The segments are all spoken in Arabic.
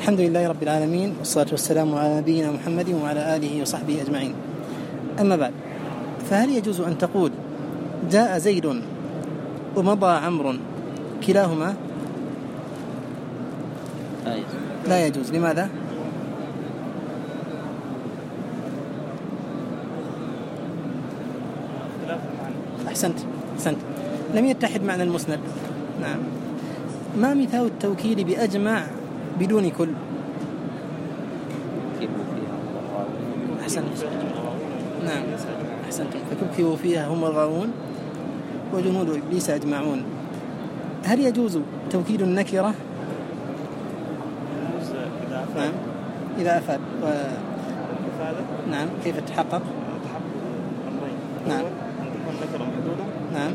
الحمد لله رب العالمين، والصلاة والسلام على نبينا محمد وعلى آله وصحبه أجمعين. أما بعد، فهل يجوز أن تقول جاء زيد ومضى عمرو كلاهما؟ لا يجوز. لماذا؟ أحسنت. لم يتحد معنى المسند. نعم. ما مثال التوكيد بأجمع بدون كل؟ أحسنت. نعم أحسنتم. فكبكبوا فيها هم الغاوون وجنود إبليس أجمعون. هل يجوز توكيد النكرة؟ نعم إذا أفاد نعم. كيف تتحقق؟ نعم. نعم.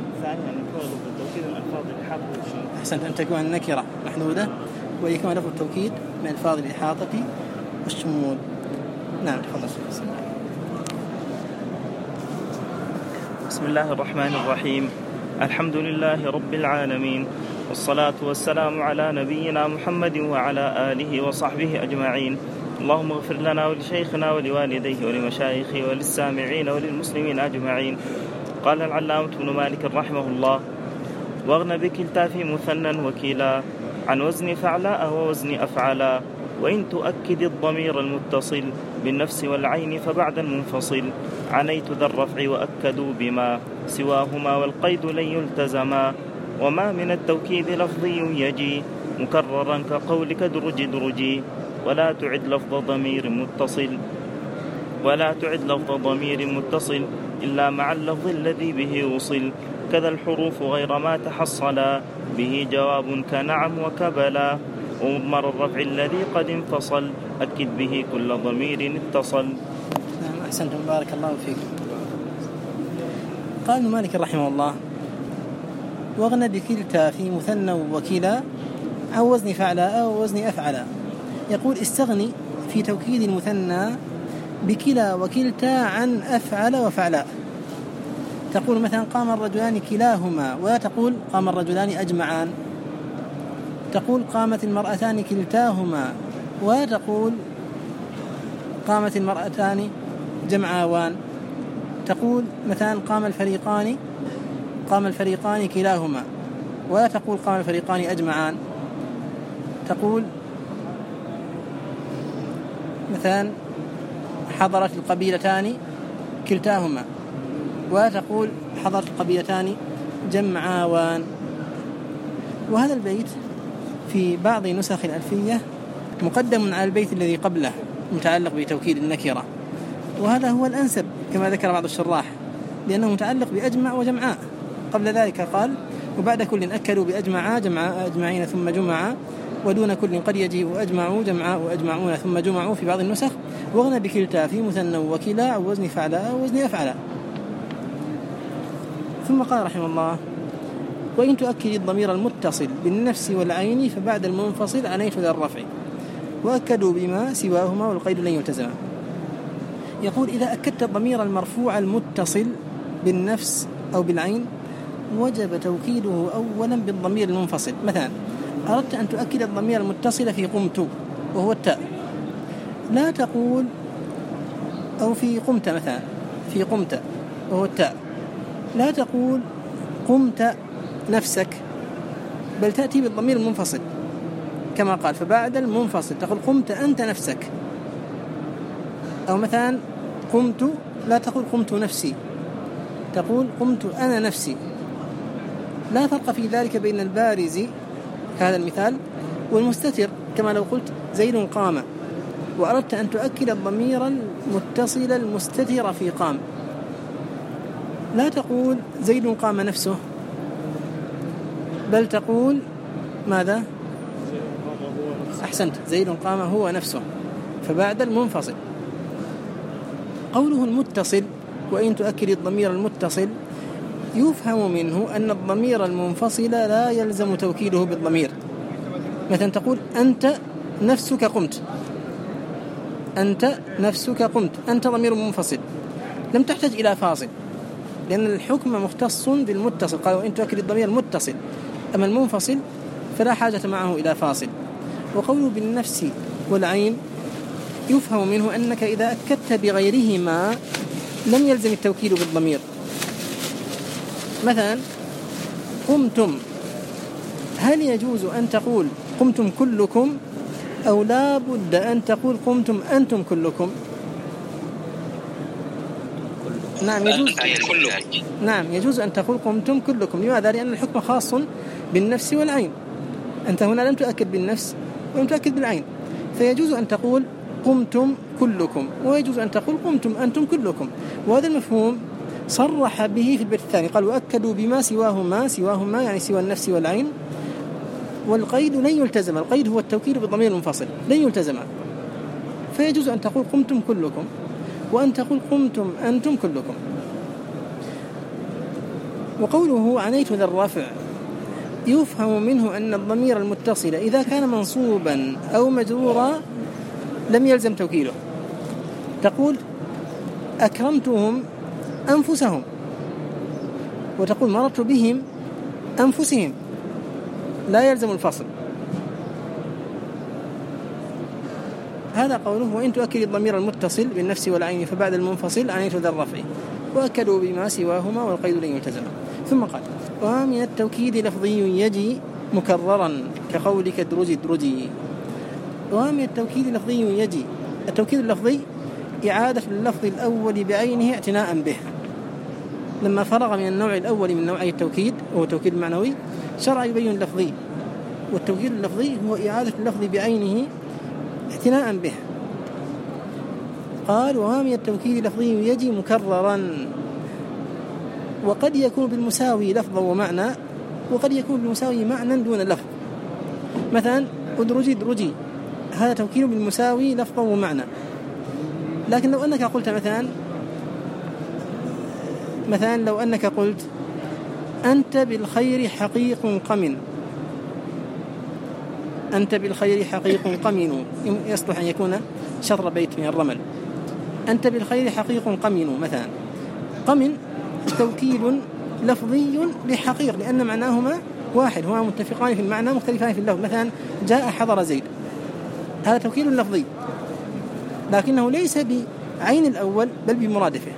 أحسنت. أن تكون النكرة محدودة ويكون لفظ التوكيد من ألفاظ الإحاطة والشمول. نعم تفضل. بسم الله الرحمن الرحيم. الحمد لله رب العالمين، والصلاة والسلام على نبينا محمد وعلى آله وصحبه أجمعين. اللهم اغفر لنا ولشيخنا ولوالديه ولمشايخه وللسامعين وللمسلمين أجمعين. قال العلامة ابن مالك رحمه الله: واغن بكلتا في مثنى وكيلا عن وزن فعلاء ووزن أفعلا، وإن تؤكد الضمير المتصل بالنفس والعين فبعد المنفصل عنيت ذا الرفع وأكدوا بما سواهما والقيد لن يلتزما. وما من التوكيد لفظي يجي مكررا كقولك درجي، ولا تعد لفظ ضمير متصل إلا مع اللفظ الذي به وصل، كذا الحروف غير ما تحصلا به جواب كنعم وكبلا، ومضمر الرفع الذي قد انفصل أكد به كل ضمير اتصل. نعم أحسنتم، بارك الله فيكم. قال ابن مالك رحمه الله: واغن بكلتا في مثنى وكلا عن وزن فعلاء ووزن أفعلا. يقول استغني في توكيد المثنى بكلا وكلتا عن أفعل وفعلاء. تقول مثلا قام الرجلان كلاهما، ولا تقول قام الرجلان أجمعان. تقول قامت المرأتان كلتاهما، ولا تقول قامت المرأتان جمعاوان. تقول مثلا قام الفريقان كلاهما، ولا تقول قام الفريقان أجمعان. تقول مثلا حضرت القبيلتان كلتاهما، ولا تقول حضرت القبيلتان جمعاوان. وهذا البيت في بعض نسخ الألفية مقدم على البيت الذي قبله متعلق بتوكيد النكرة، وهذا هو الأنسب كما ذكر بعض الشراح، لأنه متعلق بأجمع وجمعاء. قبل ذلك قال: وبعد كل أكلوا بأجمعا جمعاء أجمعين ثم جمعا، ودون كل قد يجيء أجمعوا جمعاء أجمعون ثم جمعوا في بعض النسخ. واغنى بكلتا في مثنى وكلا أو وزن فعلاء أو وزن أفعلا. ثم قال رحمه الله: وإن تؤكد الضمير المتصل بالنفس والعين فبعد المنفصل عنيت ذا الرفع وأكدوا بما سواهما والقيد لن يلتزم. يقول: إذا أكدت الضمير المرفوع المتصل بالنفس أو بالعين وجب توكيده أولا بالضمير المنفصل. مثلا أردت أن تؤكد الضمير المتصل في قمت وهو التاء، لا تقول أو في قمت، مثلا في قمت وهو التاء، لا تقول قمت نفسك، بل تأتي بالضمير المنفصل كما قال فبعد المنفصل تقول قمت أنت نفسك. أو مثلا قمت، لا تقول قمت نفسي، تقول قمت أنا نفسي. لا فرق في ذلك بين البارز هذا المثال والمستتر، كما لو قلت زيد قام وأردت أن تؤكد الضمير المتصل المستتر في قام، لا تقول زيد قام نفسه، بل تقول ماذا؟ أحسنت، زيد قام هو نفسه فبعد المنفصل. قوله المتصل وإن تؤكد الضمير المتصل يفهم منه أن الضمير المنفصل لا يلزم توكيده بالضمير. مثلا تقول أنت نفسك قمت، أنت نفسك قمت، أنت ضمير منفصل لم تحتاج إلى فاصل، لأن الحكم مختص بالمتصل. قال وإن تؤكد الضمير المتصل، أما المنفصل فلا حاجة معه إلى فاصل. وقوله بالنفس والعين يفهم منه أنك إذا أكدت بغيرهما لم يلزم التوكيد بالضمير. مثلا قمتم، هل يجوز أن تقول قمتم كلكم أو لا بد أن تقول قمتم أنتم كلكم؟ نعم يجوز أن تقول قمتم كلكم. لماذا؟ لأن الحكم خاص بالنفس والعين، أنت هنا لم تؤكد بالنفس ولم تؤكد بالعين، فيجوز أن تقول قمتم كلكم ويجوز أن تقول قمتم أنتم كلكم. وهذا المفهوم صرح به في البيت الثاني، قال وأكدوا بما سواهما يعني سوى النفس والعين، والقيد لن يلتزم. القيد هو التوكيد بالضمير المنفصل، لن يلتزم، فيجوز أن تقول قمتم كلكم وأن تقول قمتم أنتم كلكم. وقوله عنيت ذا الرفع يفهم منه أن الضمير المتصل إذا كان منصوبا أو مجرورا لم يلزم توكيده. تقول أكرمتهم أنفسهم، وتقول مررت بهم أنفسهم، لا يلزم الفصل. هذا قوله وإن تؤكد الضمير المتصل بالنفس والعين فبعد المنفصل عنيت ذا الرفع، وأكدوا بما سواهما والقيد لن يلتزم. ثم قال ومن التوكيد لفظي يجي مكررا كقولك ادرجي ادرجي. ومن التوكيد لفظي يجي، التوكيد اللفظي إعادة اللفظ الأول بعينه اعتناء به. لما فرغ من النوع الأول من نوعي التوكيد وهو التوكيد المعنوي شرع يبين اللفظي، والتوكيد اللفظي هو إعادة اللفظ بعينه اعتناء به. قال وهامي التوكيد لفظي يجي مكررا، وقد يكون بالمساوي لفظا ومعنى، وقد يكون بالمساوي معنى دون لفظ. مثلا ادرجي ادرجي، هذا توكيد بالمساوي لفظا ومعنى. لكن لو أنك قلت مثلا لو أنك قلت أنت بالخير حقيق قمن، أنت بالخير حقيق قمن، يصلح أن يكون شطر بيت من الرمل. أنت بالخير حقيق قمن مثلا. قمن توكيد لفظي لحقيق لأن معناهما واحد، هما متفقان في المعنى مختلفان في اللفظ. مثلا جاء حضر زيد، هذا توكيد لفظي لكنه ليس بعين الأول بل بمرادفه.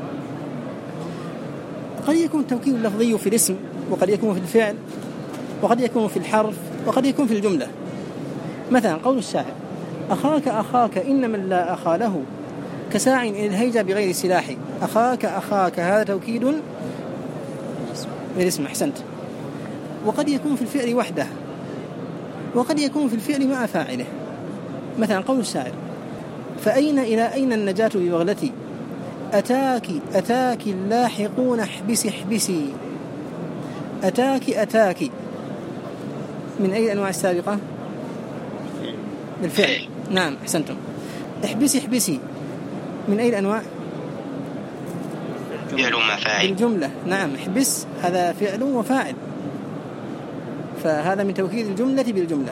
قد يكون التوكيد اللفظي في الاسم، وقد يكون في الفعل، وقد يكون في الحرف، وقد يكون في الجملة. مثلا قول الشاعر أخاك أخاك إن من لا أخا له كساع إلى الهيجة بغير سلاح. أخاك أخاك هذا توكيد بالاسم، أحسنت. وقد يكون في الفعل وحده، وقد يكون في الفعل مع فاعله. مثلا قول الشاعر فأين إلى أين النجاة ببغلتي أتاك أتاك اللاحقون احبسي احبسي. أتاك أتاك من أي الأنواع السابقة؟ بالفعل، نعم أحسنتم. احبسي احبسي من أي الأنواع؟ فعل مع فاعل. بالجملة، نعم احبس هذا فعل وفاعل، فهذا من توكيد الجملة بالجملة.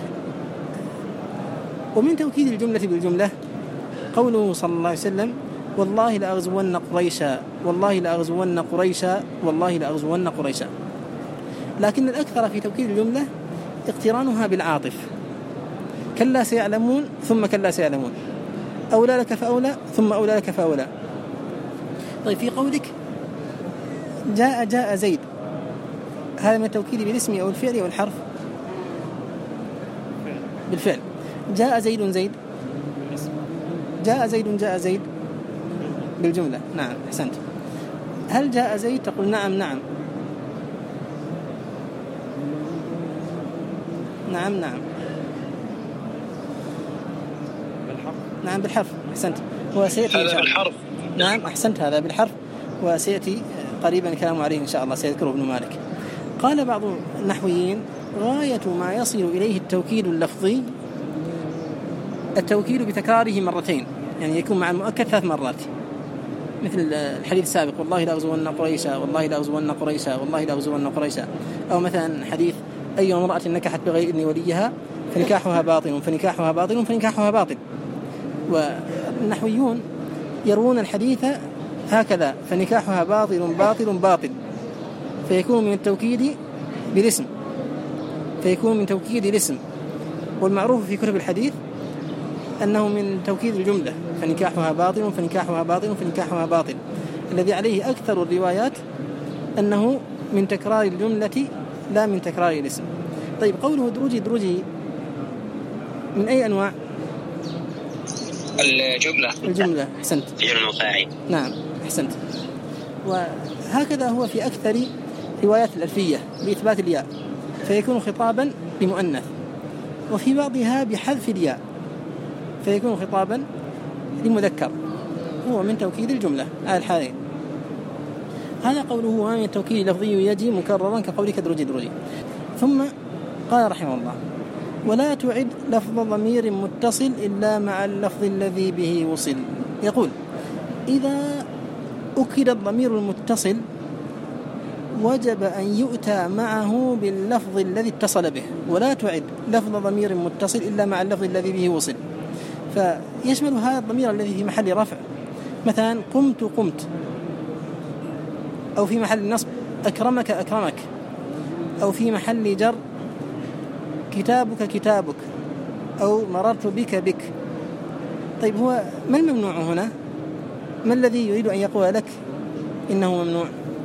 ومن توكيد الجملة بالجملة قوله صلى الله عليه وسلم والله لأغزون قريشا، والله لأغزون قريشا، والله لأغزون قريشا. لكن الأكثر في توكيد الجملة اقترانها بالعاطف، كلا سيعلمون ثم كلا سيعلمون، أولى لك فأولى ثم أولى لك فأولى. طيب في قولك جاء زيد، هذا من التوكيد بالاسم أو الفعل أو الحرف؟ بالفعل. جاء زيد زيد، جاء زيد بالجملة، نعم أحسنت. هل جاء زيد؟ تقول نعم نعم نعم نعم بالحرف، نعم بالحرف، أحسنت. وسيأتي هذا بالحرف، نعم أحسنت، هذا بالحرف، وسيأتي قريبا الكلام عليه إن شاء الله، سيذكره ابن مالك. قال بعض النحويين غاية ما يصل إليه التوكيد اللفظي التوكيد بتكراره مرتين، يعني يكون مع المؤكد 3 مرات، مثل الحديث السابق والله لأغزون قريشا، والله لأغزون قريشا، والله لأغزون قريشا. أو مثلا حديث أي امرأة نكحت بغير إذن وليها فنكاحها باطل فنكاحها باطل فنكاحها باطل. والنحويون يروون الحديث هكذا فنكاحها باطل باطل باطل، فيكون من التوكيد بالاسم، فيكون من توكيد الاسم. والمعروف في كتب الحديث أنه من توكيد الجملة، فنكاحها باطل فنكاحها باطل فنكاحها باطل. الذي عليه أكثر الروايات أنه من تكرار الجملة لا من تكرار الاسم. طيب قوله دروجي دروجي من أي أنواع؟ الجملة. أحسنت. نعم أحسنت. وهكذا هو في أكثر روايات الألفية بإثبات الياء، فيكون خطابا لمؤنث، وفي بعضها بحذف الياء فيكون خطابا لمذكر، هو من توكيد الجملة على الحالين. هذا قوله من التوكيد اللفظي يجي مكررا كقولك دروجي دروجي. ثم قال رحمه الله: ولا تعد لفظ ضمير متصل إلا مع اللفظ الذي به وصل. يقول: إذا أكد الضمير المتصل وجب أن يؤتى معه باللفظ الذي اتصل به، ولا تعد لفظ ضمير متصل إلا مع اللفظ الذي به وصل. فيشمل هذا الضمير الذي في محل رفع، مثلا قمت قمت، أو في محل نصب أكرمك أكرمك، أو في محل جر كتابك كتابك، أو مررت بك بك. طيب هو ما الممنوع هنا؟ ما الذي يريد أن يقول لك إنه ممنوع؟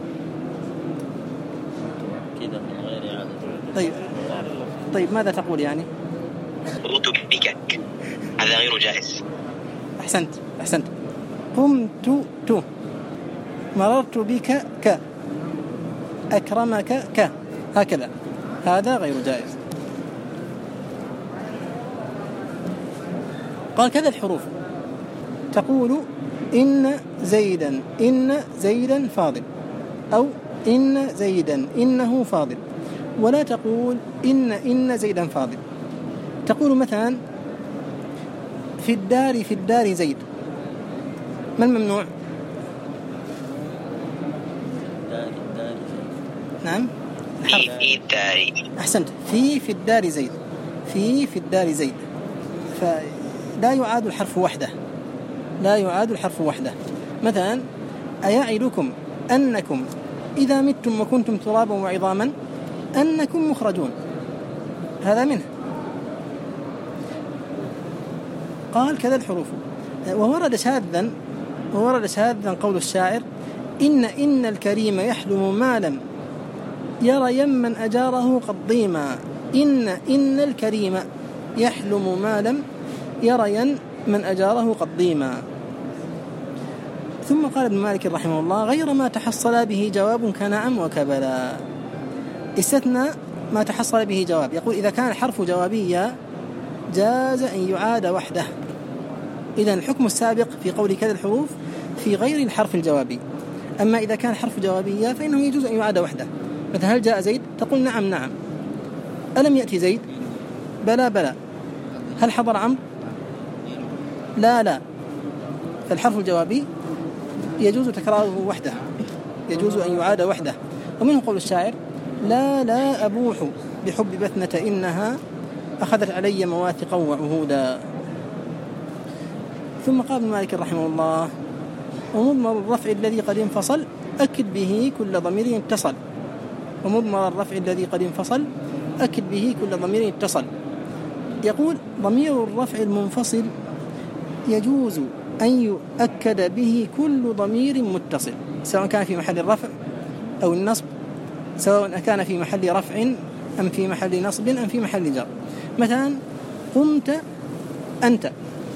طيب ماذا تقول يعني؟ مررت بك، هذا غير جائز. أحسنت. قمت تو، مررت بك ك، أكرمك ك، هكذا، هذا غير جائز. قال كذا الحروف، تقول إن زيدا فاضل، أو إن زيدا إنه فاضل، ولا تقول إن زيدا فاضل. تقول مثلا في الدار زيد، ما الممنوع؟ نعم في الدار. أحسنت. في الدار زيد، في الدار زيد، فلا يعاد الحرف وحده. مثلا أيعدكم أنكم إذا متم وكنتم ترابا وعظاما أنكم مخرجون، هذا منه. قال كذا الحروف. وورد شاذا قول الشاعر: إن الكريم يحلم ما لم يرى من أجاره قد ضيما. إن الكريم يحلم ما لم يرى من أجاره قد ضيما. ثم قال ابن مالك رحمه الله: غير ما تحصل به جواب كنعم وكبلا. استثنى ما تحصل به جواب. يقول إذا كان الحرف جوابيا جاز أن يعاد وحده. إذن الحكم السابق في قول كذا الحروف في غير الحرف الجوابي. أما إذا كان الحرف جوابيا فإنه يجوز أن يعاد وحده. مثلا هل جاء زيد؟ تقول نعم. ألم يأتي زيد؟ بلى. هل حضر عمرو؟ لا. فالحرف الجوابي يجوز تكراره وحده، يجوز أن يعاد وحده. ومنه قول الشاعر: لا أبوح بحب بثنة إنها أخذت علي مواثقا وعهودا. ثم قال ابن مالك رحمه الله: ومضمر الرفع الذي قد انفصل أكد به كل ضمير اتصل. ومضمر الرفع الذي قد انفصل أكد به كل ضمير اتصل. يقول: ضمير الرفع المنفصل يجوز أن يؤكد به كل ضمير متصل، سواء كان في محل الرفع أو النصب، سواء كان في محل رفع أم في محل نصب أم في محل جر. مثلا قمت أنت،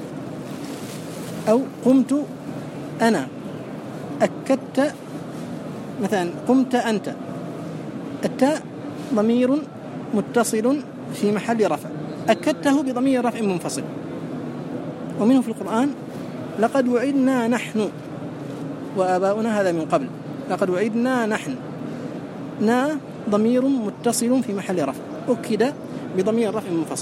أو قمت أنا. أكدت مثلا قمت أنت، التاء ضمير متصل في محل رفع، أكدته بضمير رفع منفصل. ومنه في القرآن: لقد وعدنا نحن وآباؤنا هذا من قبل. لقد وعدنا نحن، نا ضمير متصل في محل رفع أكد بضمير رفع منفصل.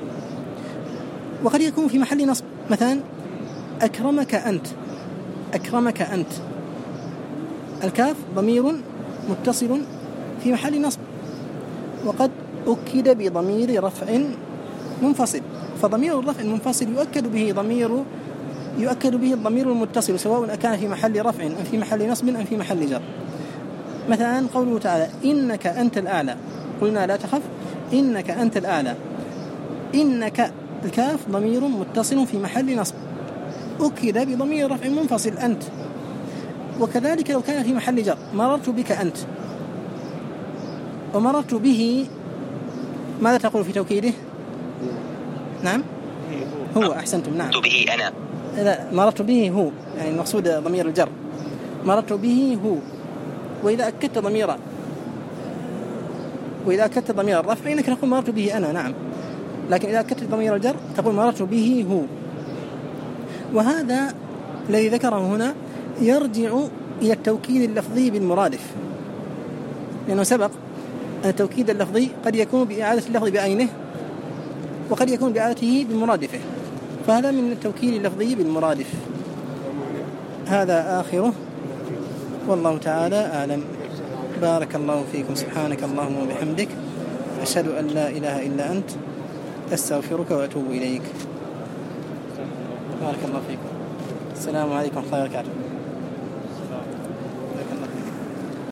وقد يكون في محل نصب، مثلا أكرمك أنت، الكاف ضمير متصل في محل نصب، وقد أكد بضمير رفع منفصل. فضمير الرفع المنفصل يؤكد به الضمير المتصل، سواء كان في محل رفع أم في محل نصب أم في محل جر. مثلا قوله تعالى: إنك أنت الأعلى، قلنا لا تخف إنك أنت الأعلى. إنك الكاف ضمير متصل في محل نصب أكد بضمير رفع منفصل أنت. وكذلك لو كان في محل جر مررت بك أنت ومررت به، ماذا تقول في توكيده؟ نعم هو، أحسنتم. نعم مررت به أنا. لا، مررت به هو، يعني المقصود ضمير الجر. مررت به هو. وإذا أكدت ضمير الرفع إنك تقول مررت به أنا. نعم، لكن إذا أكدت ضمير الجر تقول مررت به هو. وهذا الذي ذكره هنا يرجع إلى التوكيد اللفظي بالمرادف، لأنه سبق أن التوكيد اللفظي قد يكون بإعادة اللفظ بعينه وقد يكون بإعادته بمرادفه، فهذا من التوكيد اللفظي بالمرادف. هذا آخره، والله تعالى أعلم. بارك الله فيكم. سبحانك اللهم وبحمدك، أشهد أن لا إله إلا أنت، أستغفرك وأتوب إليك. بارك الله فيكم. السلام عليكم ورحمة الله وبركاته.